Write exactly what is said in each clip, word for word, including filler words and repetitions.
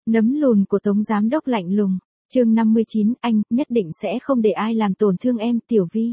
Nấm lùn của Tống Giám Đốc lạnh lùng. Chương năm mươi chín, anh nhất định sẽ không để ai làm tổn thương em, Tiểu Vi.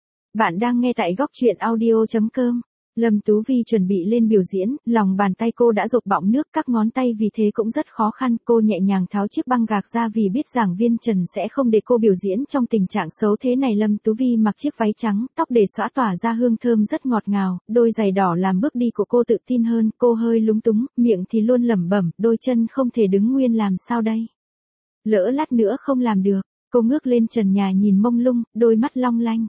Bạn đang nghe tại góc truyện audio chấm com. Lâm Tú Vi chuẩn bị lên biểu diễn, lòng bàn tay cô đã rộp bọng nước, các ngón tay vì thế cũng rất khó khăn. Cô nhẹ nhàng tháo chiếc băng gạc ra vì biết giảng viên Trần sẽ không để cô biểu diễn trong tình trạng xấu thế này. Lâm Tú Vi mặc chiếc váy trắng, tóc để xõa tỏa ra hương thơm rất ngọt ngào, đôi giày đỏ làm bước đi của cô tự tin hơn. Cô hơi lúng túng, miệng thì luôn lẩm bẩm, đôi chân không thể đứng nguyên, làm sao đây? Lỡ lát nữa không làm được. Cô ngước lên trần nhà nhìn mông lung, đôi mắt long lanh.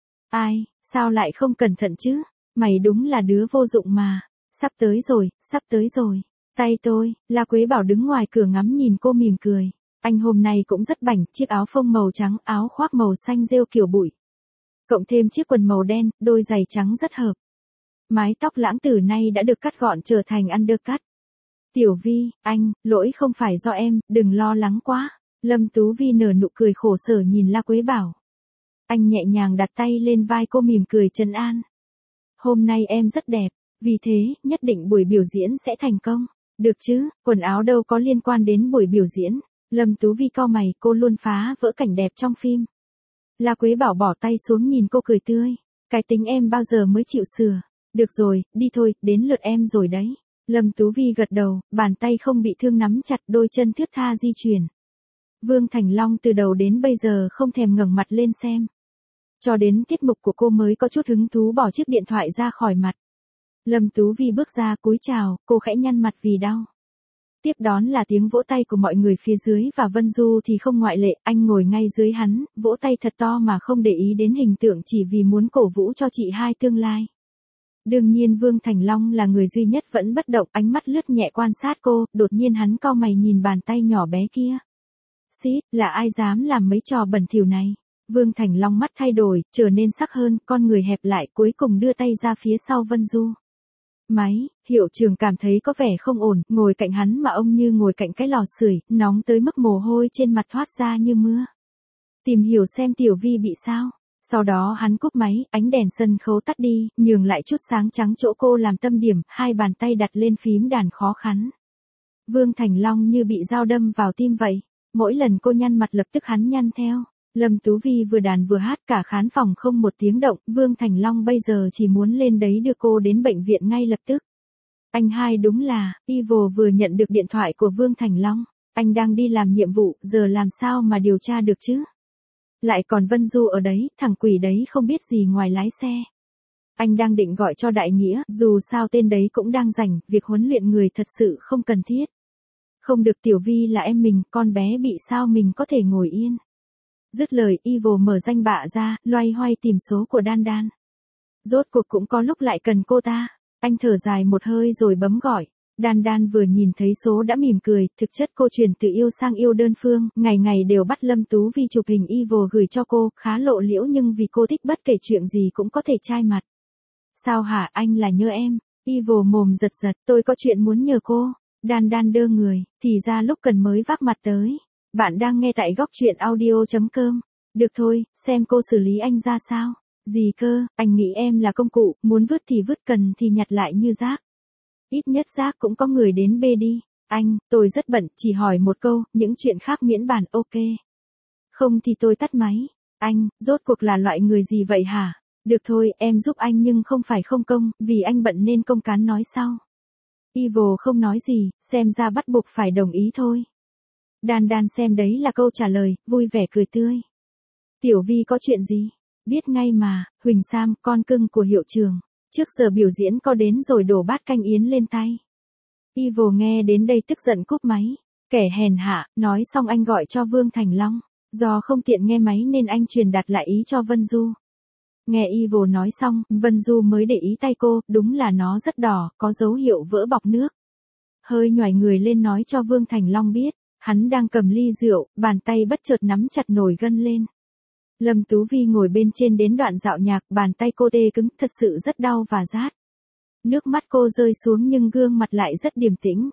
Ai, sao lại không cẩn thận chứ? Mày đúng là đứa vô dụng mà. Sắp tới rồi, sắp tới rồi. Tay tôi, La Quế Bảo đứng ngoài cửa ngắm nhìn cô mỉm cười. Anh hôm nay cũng rất bảnh, chiếc áo phông màu trắng, áo khoác màu xanh rêu kiểu bụi. Cộng thêm chiếc quần màu đen, đôi giày trắng rất hợp. Mái tóc lãng tử nay đã được cắt gọn trở thành undercut. Tiểu Vi, anh, lỗi không phải do em, đừng lo lắng quá. Lâm Tú Vi nở nụ cười khổ sở nhìn La Quế Bảo. Anh nhẹ nhàng đặt tay lên vai cô mỉm cười trấn an. Hôm nay em rất đẹp, vì thế, nhất định buổi biểu diễn sẽ thành công. Được chứ, quần áo đâu có liên quan đến buổi biểu diễn. Lâm Tú Vi cau mày, cô luôn phá vỡ cảnh đẹp trong phim. La Quế Bảo bỏ tay xuống nhìn cô cười tươi. Cái tính em bao giờ mới chịu sửa. Được rồi, đi thôi, đến lượt em rồi đấy. Lâm Tú Vi gật đầu, bàn tay không bị thương nắm chặt, đôi chân thướt tha di chuyển. Vương Thành Long từ đầu đến bây giờ không thèm ngẩng mặt lên xem. Cho đến tiết mục của cô mới có chút hứng thú bỏ chiếc điện thoại ra khỏi mặt. Lâm Tú Vi bước ra cúi chào, cô khẽ nhăn mặt vì đau. Tiếp đón là tiếng vỗ tay của mọi người phía dưới và Vân Du thì không ngoại lệ, anh ngồi ngay dưới hắn, vỗ tay thật to mà không để ý đến hình tượng chỉ vì muốn cổ vũ cho chị hai tương lai. Đương nhiên Vương Thành Long là người duy nhất vẫn bất động, ánh mắt lướt nhẹ quan sát cô, đột nhiên hắn cau mày nhìn bàn tay nhỏ bé kia. Xít, là ai dám làm mấy trò bẩn thỉu này? Vương Thành Long mắt thay đổi, trở nên sắc hơn, con người hẹp lại, cuối cùng đưa tay ra phía sau Vân Du. Máy, hiệu trưởng cảm thấy có vẻ không ổn, ngồi cạnh hắn mà ông như ngồi cạnh cái lò sưởi, nóng tới mức mồ hôi trên mặt thoát ra như mưa. Tìm hiểu xem Tiểu Vi bị sao. Sau đó hắn cúp máy, ánh đèn sân khấu tắt đi, nhường lại chút sáng trắng chỗ cô làm tâm điểm, hai bàn tay đặt lên phím đàn khó khăn. Vương Thành Long như bị dao đâm vào tim vậy. Mỗi lần cô nhăn mặt lập tức hắn nhăn theo. Lâm Tú Vi vừa đàn vừa hát cả khán phòng không một tiếng động, Vương Thành Long bây giờ chỉ muốn lên đấy đưa cô đến bệnh viện ngay lập tức. Anh hai đúng là, Evil vừa nhận được điện thoại của Vương Thành Long. Anh đang đi làm nhiệm vụ, giờ làm sao mà điều tra được chứ? Lại còn Vân Du ở đấy, thằng quỷ đấy không biết gì ngoài lái xe. Anh đang định gọi cho Đại Nghĩa, dù sao tên đấy cũng đang rảnh, việc huấn luyện người thật sự không cần thiết. Không được, Tiểu Vi là em mình, con bé bị sao mình có thể ngồi yên. Dứt lời, Evil mở danh bạ ra, loay hoay tìm số của Đan Đan. Rốt cuộc cũng có lúc lại cần cô ta. Anh thở dài một hơi rồi bấm gọi. Đan Đan vừa nhìn thấy số đã mỉm cười, thực chất cô chuyển từ yêu sang yêu đơn phương, ngày ngày đều bắt Lâm Tú Vi chụp hình Evil gửi cho cô, khá lộ liễu nhưng vì cô thích bất kể chuyện gì cũng có thể chai mặt. Sao hả, anh là nhớ em? Evil mồm giật giật, tôi có chuyện muốn nhờ cô. Đan Đan đơ người, thì ra lúc cần mới vác mặt tới. Bạn đang nghe tại góc truyện audio chấm com. Được thôi, xem cô xử lý anh ra sao. Gì cơ, anh nghĩ em là công cụ, muốn vứt thì vứt, cần thì nhặt lại như rác. Ít nhất rác cũng có người đến bê đi. Anh, tôi rất bận, chỉ hỏi một câu, những chuyện khác miễn bàn, ok. Không thì tôi tắt máy. Anh, rốt cuộc là loại người gì vậy hả? Được thôi, em giúp anh nhưng không phải không công, vì anh bận nên công cán nói sau. Evil không nói gì, xem ra bắt buộc phải đồng ý thôi. Đan Đan xem đấy là câu trả lời, vui vẻ cười tươi. Tiểu Vi có chuyện gì? Biết ngay mà, Huỳnh Sam, con cưng của hiệu trưởng. Trước giờ biểu diễn có đến rồi đổ bát canh yến lên tay. Evil nghe đến đây tức giận cúp máy. Kẻ hèn hạ, nói xong anh gọi cho Vương Thành Long. Do không tiện nghe máy nên anh truyền đạt lại ý cho Vân Du. Nghe Evil nói xong, Vân Du mới để ý tay cô, đúng là nó rất đỏ, có dấu hiệu vỡ bọc nước. Hơi nhoài người lên nói cho Vương Thành Long biết. Hắn đang cầm ly rượu, bàn tay bất chợt nắm chặt nồi gân lên. Lâm Tú Vi ngồi bên trên đến đoạn dạo nhạc, bàn tay cô tê cứng, thật sự rất đau và rát. Nước mắt cô rơi xuống nhưng gương mặt lại rất điềm tĩnh.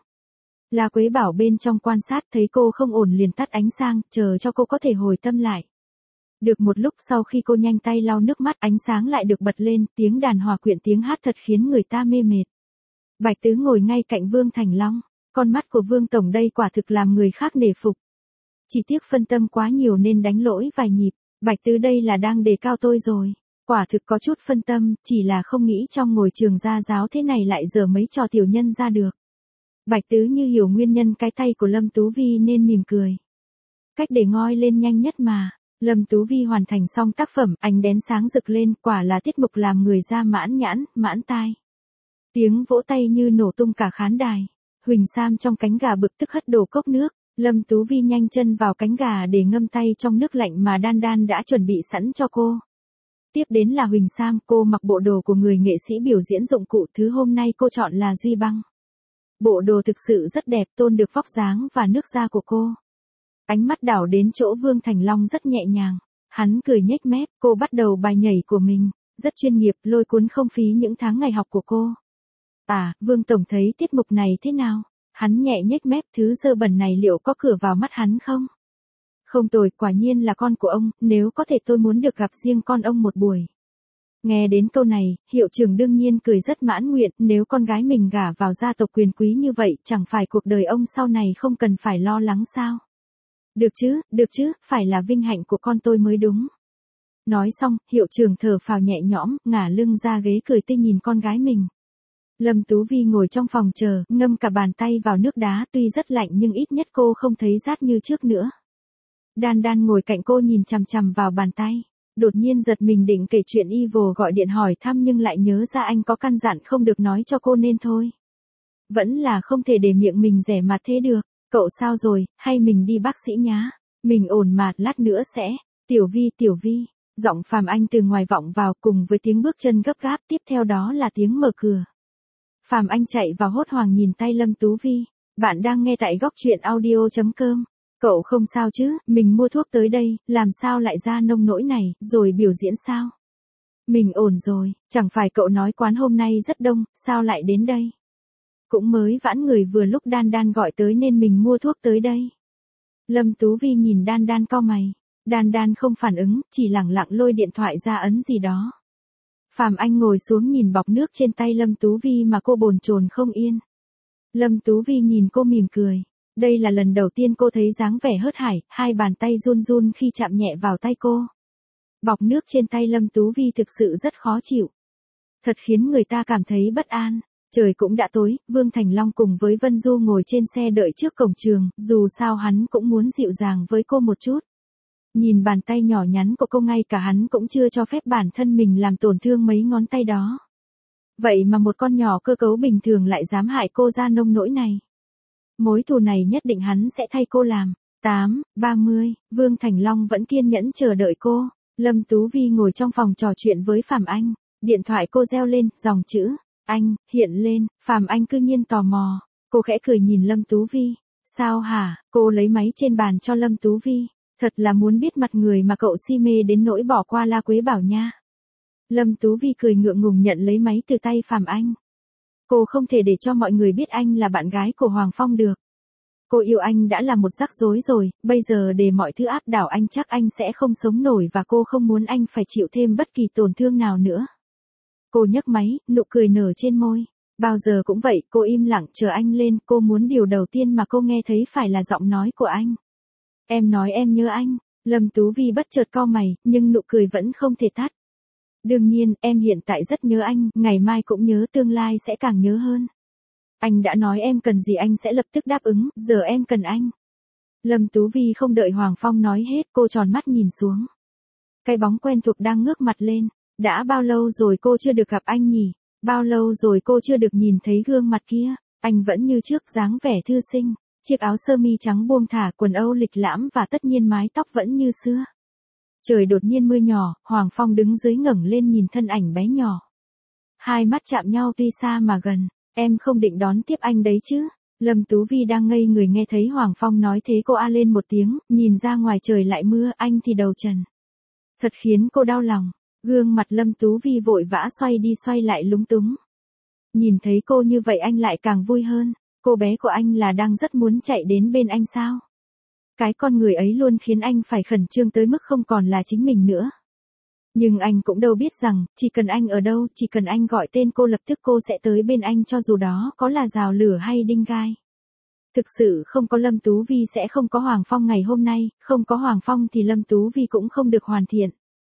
La Quế Bảo bên trong quan sát thấy cô không ổn liền tắt ánh sáng, chờ cho cô có thể hồi tâm lại. Được một lúc sau khi cô nhanh tay lau nước mắt, ánh sáng lại được bật lên, tiếng đàn hòa quyện tiếng hát thật khiến người ta mê mệt. Bạch Tứ ngồi ngay cạnh Vương Thành Long. Con mắt của Vương Tổng đây quả thực làm người khác nể phục. Chỉ tiếc phân tâm quá nhiều nên đánh lỗi vài nhịp. Bạch Tứ đây là đang đề cao tôi rồi. Quả thực có chút phân tâm, chỉ là không nghĩ trong ngồi trường gia giáo thế này lại dở mấy trò tiểu nhân ra được. Bạch Tứ như hiểu nguyên nhân cái tay của Lâm Tú Vi nên mỉm cười. Cách để ngoi lên nhanh nhất mà. Lâm Tú Vi hoàn thành xong tác phẩm, ánh đèn sáng rực lên, quả là tiết mục làm người ra mãn nhãn, mãn tai. Tiếng vỗ tay như nổ tung cả khán đài. Huỳnh Sam trong cánh gà bực tức hất đổ cốc nước. Lâm Tú Vi nhanh chân vào cánh gà để ngâm tay trong nước lạnh mà Đan Đan đã chuẩn bị sẵn cho cô. Tiếp đến là Huỳnh Sam, cô mặc bộ đồ của người nghệ sĩ biểu diễn dụng cụ, thứ hôm nay cô chọn là Duy Băng. Bộ đồ thực sự rất đẹp, tôn được vóc dáng và nước da của cô. Ánh mắt đảo đến chỗ Vương Thành Long rất nhẹ nhàng. Hắn cười nhếch mép, cô bắt đầu bài nhảy của mình. Rất chuyên nghiệp, lôi cuốn không phí những tháng ngày học của cô. À, Vương Tổng thấy tiết mục này thế nào? Hắn nhẹ nhếch mép, thứ dơ bẩn này liệu có cửa vào mắt hắn không? Không tồi, quả nhiên là con của ông, nếu có thể tôi muốn được gặp riêng con ông một buổi. Nghe đến câu này, hiệu trưởng đương nhiên cười rất mãn nguyện, nếu con gái mình gả vào gia tộc quyền quý như vậy, chẳng phải cuộc đời ông sau này không cần phải lo lắng sao? Được chứ, được chứ, phải là vinh hạnh của con tôi mới đúng. Nói xong, hiệu trưởng thở phào nhẹ nhõm, ngả lưng ra ghế cười tươi nhìn con gái mình. Lâm Tú Vi ngồi trong phòng chờ, ngâm cả bàn tay vào nước đá, tuy rất lạnh nhưng ít nhất cô không thấy rát như trước nữa. Đan Đan ngồi cạnh cô nhìn chằm chằm vào bàn tay. Đột nhiên giật mình định kể chuyện Evil gọi điện hỏi thăm nhưng lại nhớ ra anh có căn dặn không được nói cho cô nên thôi. Vẫn là không thể để miệng mình rẻ mặt thế được. Cậu sao rồi, hay mình đi bác sĩ nhá. Mình ổn mà, lát nữa sẽ. Tiểu Vi, Tiểu Vi. Giọng Phàm Anh từ ngoài vọng vào cùng với tiếng bước chân gấp gáp, tiếp theo đó là tiếng mở cửa. Phàm Anh chạy vào hốt hoảng nhìn tay Lâm Tú Vi. Bạn đang nghe tại góc truyện audio chấm com. Cậu không sao chứ, mình mua thuốc tới đây, làm sao lại ra nông nỗi này, rồi biểu diễn sao? Mình ổn rồi, chẳng phải cậu nói quán hôm nay rất đông, sao lại đến đây? Cũng mới vãn người vừa lúc Đan Đan gọi tới nên mình mua thuốc tới đây. Lâm Tú Vi nhìn Đan Đan cau mày. Đan Đan không phản ứng, chỉ lẳng lặng lôi điện thoại ra ấn gì đó. Phàm Anh ngồi xuống nhìn bọc nước trên tay Lâm Tú Vi mà cô bồn chồn không yên. Lâm Tú Vi nhìn cô mỉm cười. Đây là lần đầu tiên cô thấy dáng vẻ hớt hải, hai bàn tay run run khi chạm nhẹ vào tay cô. Bọc nước trên tay Lâm Tú Vi thực sự rất khó chịu. Thật khiến người ta cảm thấy bất an. Trời cũng đã tối, Vương Thành Long cùng với Vân Du ngồi trên xe đợi trước cổng trường, dù sao hắn cũng muốn dịu dàng với cô một chút. Nhìn bàn tay nhỏ nhắn của cô ngay cả hắn cũng chưa cho phép bản thân mình làm tổn thương mấy ngón tay đó. Vậy mà một con nhỏ cơ cấu bình thường lại dám hại cô ra nông nỗi này. Mối thù này nhất định hắn sẽ thay cô làm. tám, ba mươi, Vương Thành Long vẫn kiên nhẫn chờ đợi cô. Lâm Tú Vi ngồi trong phòng trò chuyện với Phàm Anh. Điện thoại cô reo lên, dòng chữ anh hiện lên. Phàm Anh cư nhiên tò mò. Cô khẽ cười nhìn Lâm Tú Vi. Sao hả? Cô lấy máy trên bàn cho Lâm Tú Vi. Thật là muốn biết mặt người mà cậu si mê đến nỗi bỏ qua La Quế Bảo nha. Lâm Tú Vi cười ngượng ngùng nhận lấy máy từ tay Phàm Anh. Cô không thể để cho mọi người biết anh là bạn gái của Hoàng Phong được. Cô yêu anh đã là một rắc rối rồi, bây giờ để mọi thứ áp đảo anh chắc anh sẽ không sống nổi và cô không muốn anh phải chịu thêm bất kỳ tổn thương nào nữa. Cô nhấc máy, nụ cười nở trên môi. Bao giờ cũng vậy, cô im lặng chờ anh lên, cô muốn điều đầu tiên mà cô nghe thấy phải là giọng nói của anh. Em nói em nhớ anh. Lâm Tú Vi bất chợt cau mày, nhưng nụ cười vẫn không thể tắt. Đương nhiên, em hiện tại rất nhớ anh, ngày mai cũng nhớ, tương lai sẽ càng nhớ hơn. Anh đã nói em cần gì anh sẽ lập tức đáp ứng, giờ em cần anh. Lâm Tú Vi không đợi Hoàng Phong nói hết, cô tròn mắt nhìn xuống. Cái bóng quen thuộc đang ngước mặt lên. Đã bao lâu rồi cô chưa được gặp anh nhỉ? Bao lâu rồi cô chưa được nhìn thấy gương mặt kia? Anh vẫn như trước, dáng vẻ thư sinh. Chiếc áo sơ mi trắng buông thả, quần âu lịch lãm và tất nhiên mái tóc vẫn như xưa. Trời đột nhiên mưa nhỏ, Hoàng Phong đứng dưới ngẩng lên nhìn thân ảnh bé nhỏ. Hai mắt chạm nhau tuy xa mà gần. Em không định đón tiếp anh đấy chứ? Lâm Tú Vi đang ngây người nghe thấy Hoàng Phong nói thế cô a lên một tiếng, nhìn ra ngoài trời lại mưa, anh thì đầu trần. Thật khiến cô đau lòng. Gương mặt Lâm Tú Vi vội vã xoay đi xoay lại lúng túng. Nhìn thấy cô như vậy anh lại càng vui hơn. Cô bé của anh là đang rất muốn chạy đến bên anh sao? Cái con người ấy luôn khiến anh phải khẩn trương tới mức không còn là chính mình nữa. Nhưng anh cũng đâu biết rằng, chỉ cần anh ở đâu, chỉ cần anh gọi tên cô lập tức cô sẽ tới bên anh cho dù đó có là rào lửa hay đinh gai. Thực sự không có Lâm Tú Vi sẽ không có Hoàng Phong ngày hôm nay, không có Hoàng Phong thì Lâm Tú Vi cũng không được hoàn thiện.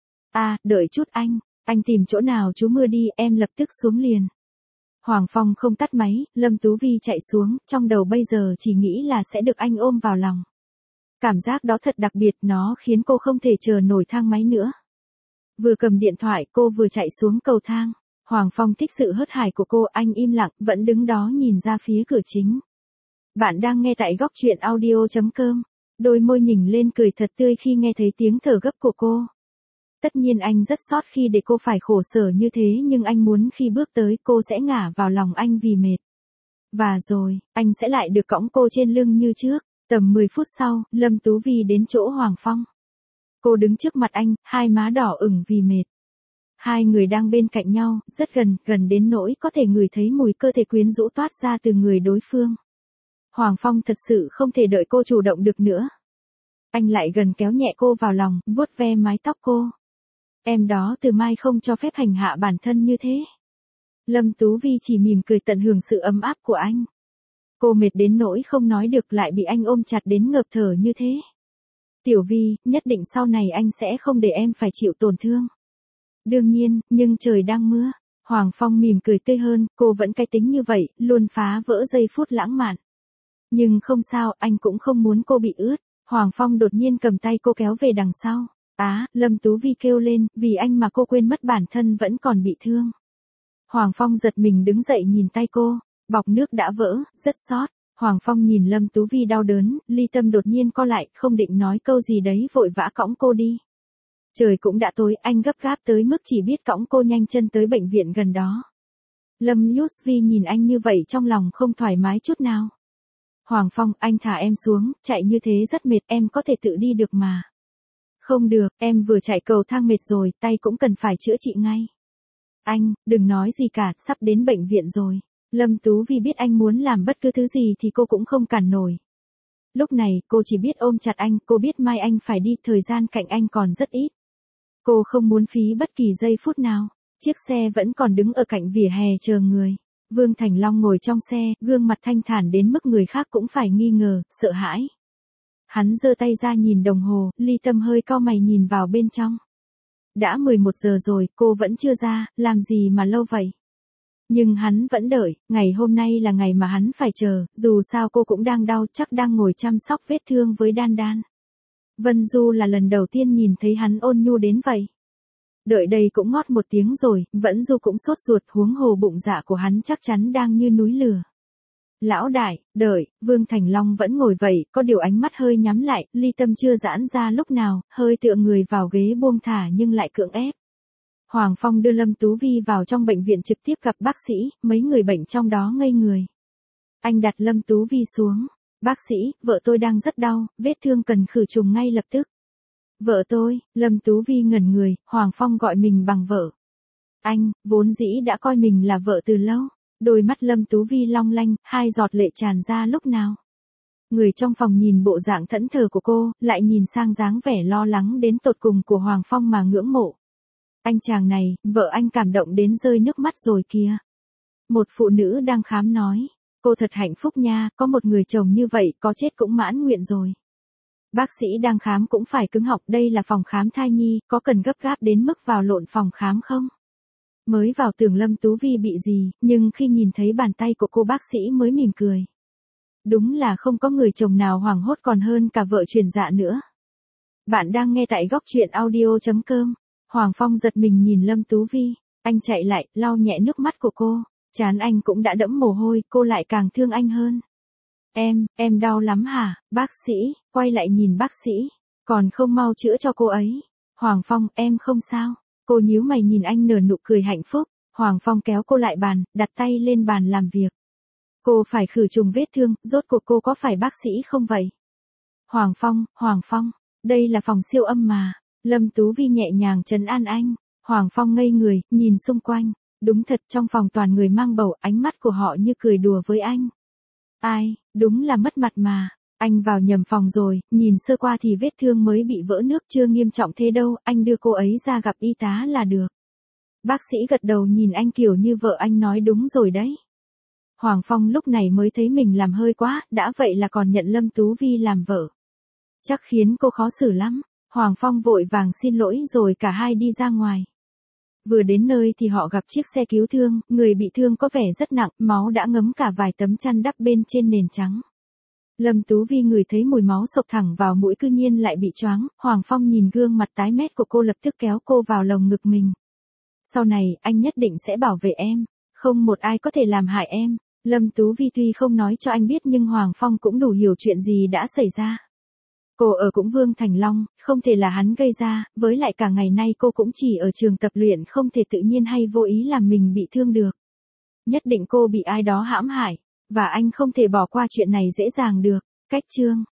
À, đợi chút anh, anh tìm chỗ nào trú mưa đi, em lập tức xuống liền. Hoàng Phong không tắt máy, Lâm Tú Vi chạy xuống, trong đầu bây giờ chỉ nghĩ là sẽ được anh ôm vào lòng. Cảm giác đó thật đặc biệt, nó khiến cô không thể chờ nổi thang máy nữa. Vừa cầm điện thoại cô vừa chạy xuống cầu thang. Hoàng Phong thích sự hớt hải của cô, anh im lặng, vẫn đứng đó nhìn ra phía cửa chính. Bạn đang nghe tại góc truyện audio chấm com. Đôi môi nhỉnh lên cười thật tươi khi nghe thấy tiếng thở gấp của cô. Tất nhiên anh rất xót khi để cô phải khổ sở như thế, nhưng anh muốn khi bước tới cô sẽ ngả vào lòng anh vì mệt. Và rồi, anh sẽ lại được cõng cô trên lưng như trước. Tầm mười phút sau, Lâm Tú Vi đến chỗ Hoàng Phong. Cô đứng trước mặt anh, hai má đỏ ửng vì mệt. Hai người đang bên cạnh nhau, rất gần, gần đến nỗi có thể ngửi thấy mùi cơ thể quyến rũ toát ra từ người đối phương. Hoàng Phong thật sự không thể đợi cô chủ động được nữa. Anh lại gần kéo nhẹ cô vào lòng, vuốt ve mái tóc cô. Em đó từ mai không cho phép hành hạ bản thân như thế. Lâm Tú Vi chỉ mỉm cười tận hưởng sự ấm áp của anh. Cô mệt đến nỗi không nói được, lại bị anh ôm chặt đến ngợp thở như thế. Tiểu Vi, nhất định sau này anh sẽ không để em phải chịu tổn thương. Đương nhiên, nhưng trời đang mưa. Hoàng Phong mỉm cười tươi hơn, cô vẫn cái tính như vậy, luôn phá vỡ giây phút lãng mạn. Nhưng không sao, anh cũng không muốn cô bị ướt. Hoàng Phong đột nhiên cầm tay cô kéo về đằng sau. Á, Lâm Tú Vi kêu lên, vì anh mà cô quên mất bản thân vẫn còn bị thương. Hoàng Phong giật mình đứng dậy nhìn tay cô, bọc nước đã vỡ, rất xót. Hoàng Phong nhìn Lâm Tú Vi đau đớn, ly tâm đột nhiên co lại, không định nói câu gì đấy vội vã cõng cô đi. Trời cũng đã tối, anh gấp gáp tới mức chỉ biết cõng cô nhanh chân tới bệnh viện gần đó. Lâm Yusvi nhìn anh như vậy trong lòng không thoải mái chút nào. Hoàng Phong, anh thả em xuống, chạy như thế rất mệt, em có thể tự đi được mà. Không được, em vừa chạy cầu thang mệt rồi, tay cũng cần phải chữa trị ngay. Anh, đừng nói gì cả, sắp đến bệnh viện rồi. Lâm Tú Vi biết anh muốn làm bất cứ thứ gì thì cô cũng không cản nổi. Lúc này, cô chỉ biết ôm chặt anh, cô biết mai anh phải đi, thời gian cạnh anh còn rất ít. Cô không muốn phí bất kỳ giây phút nào. Chiếc xe vẫn còn đứng ở cạnh vỉa hè chờ người. Vương Thành Long ngồi trong xe, gương mặt thanh thản đến mức người khác cũng phải nghi ngờ, sợ hãi. Hắn giơ tay ra nhìn đồng hồ, ly tâm hơi cau mày nhìn vào bên trong. Đã mười một giờ rồi, cô vẫn chưa ra, làm gì mà lâu vậy? Nhưng hắn vẫn đợi, ngày hôm nay là ngày mà hắn phải chờ, dù sao cô cũng đang đau, chắc đang ngồi chăm sóc vết thương với Đan Đan. Vân Du là lần đầu tiên nhìn thấy hắn ôn nhu đến vậy. Đợi đây cũng ngót một tiếng rồi, vẫn Du cũng sốt ruột, huống hồ bụng dạ của hắn chắc chắn đang như núi lửa. Lão đại, đợi, Vương Thành Long vẫn ngồi vậy, có điều ánh mắt hơi nhắm lại, ly tâm chưa giãn ra lúc nào, hơi tựa người vào ghế buông thả nhưng lại cưỡng ép. Hoàng Phong đưa Lâm Tú Vi vào trong bệnh viện trực tiếp gặp bác sĩ, mấy người bệnh trong đó ngây người. Anh đặt Lâm Tú Vi xuống. Bác sĩ, vợ tôi đang rất đau, vết thương cần khử trùng ngay lập tức. Vợ tôi, Lâm Tú Vi ngẩn người, Hoàng Phong gọi mình bằng vợ. Anh, vốn dĩ đã coi mình là vợ từ lâu. Đôi mắt Lâm Tú Vi long lanh, hai giọt lệ tràn ra lúc nào. Người trong phòng nhìn bộ dạng thẫn thờ của cô, lại nhìn sang dáng vẻ lo lắng đến tột cùng của Hoàng Phong mà ngưỡng mộ. Anh chàng này, vợ anh cảm động đến rơi nước mắt rồi kìa. Một phụ nữ đang khám nói, cô thật hạnh phúc nha, có một người chồng như vậy, có chết cũng mãn nguyện rồi. Bác sĩ đang khám cũng phải cứng họng, đây là phòng khám thai nhi, có cần gấp gáp đến mức vào lộn phòng khám không? Mới vào tưởng Lâm Tú Vi bị gì, nhưng khi nhìn thấy bàn tay của cô bác sĩ mới mỉm cười. Đúng là không có người chồng nào hoảng hốt còn hơn cả vợ truyền dạ nữa. Bạn đang nghe tại góc truyện audio chấm com. Hoàng Phong giật mình nhìn Lâm Tú Vi, anh chạy lại, lau nhẹ nước mắt của cô, trán anh cũng đã đẫm mồ hôi, cô lại càng thương anh hơn. Em, em đau lắm hả, bác sĩ, quay lại nhìn bác sĩ, còn không mau chữa cho cô ấy. Hoàng Phong, em không sao. Cô nhíu mày nhìn anh nở nụ cười hạnh phúc, Hoàng Phong kéo cô lại bàn, đặt tay lên bàn làm việc. Cô phải khử trùng vết thương, rốt cuộc cô có phải bác sĩ không vậy? Hoàng Phong, Hoàng Phong, đây là phòng siêu âm mà. Lâm Tú Vi nhẹ nhàng trấn an anh. Hoàng Phong ngây người, nhìn xung quanh. Đúng thật, trong phòng toàn người mang bầu, ánh mắt của họ như cười đùa với anh. Ai, đúng là mất mặt mà. Anh vào nhầm phòng rồi, nhìn sơ qua thì vết thương mới bị vỡ nước, chưa nghiêm trọng thế đâu, anh đưa cô ấy ra gặp y tá là được. Bác sĩ gật đầu nhìn anh kiểu như vợ anh nói đúng rồi đấy. Hoàng Phong lúc này mới thấy mình làm hơi quá, đã vậy là còn nhận Lâm Tú Vi làm vợ. Chắc khiến cô khó xử lắm. Hoàng Phong vội vàng xin lỗi rồi cả hai đi ra ngoài. Vừa đến nơi thì họ gặp chiếc xe cứu thương, người bị thương có vẻ rất nặng, máu đã ngấm cả vài tấm chăn đắp bên trên nền trắng. Lâm Tú Vi ngửi thấy mùi máu sộc thẳng vào mũi, cư nhiên lại bị choáng. Hoàng Phong nhìn gương mặt tái mét của cô lập tức kéo cô vào lồng ngực mình. Sau này, anh nhất định sẽ bảo vệ em, không một ai có thể làm hại em. Lâm Tú Vi tuy không nói cho anh biết nhưng Hoàng Phong cũng đủ hiểu chuyện gì đã xảy ra. Cô ở cũng Vương Thành Long, không thể là hắn gây ra, với lại cả ngày nay cô cũng chỉ ở trường tập luyện, không thể tự nhiên hay vô ý làm mình bị thương được. Nhất định cô bị ai đó hãm hại, và anh không thể bỏ qua chuyện này dễ dàng được. Cách chương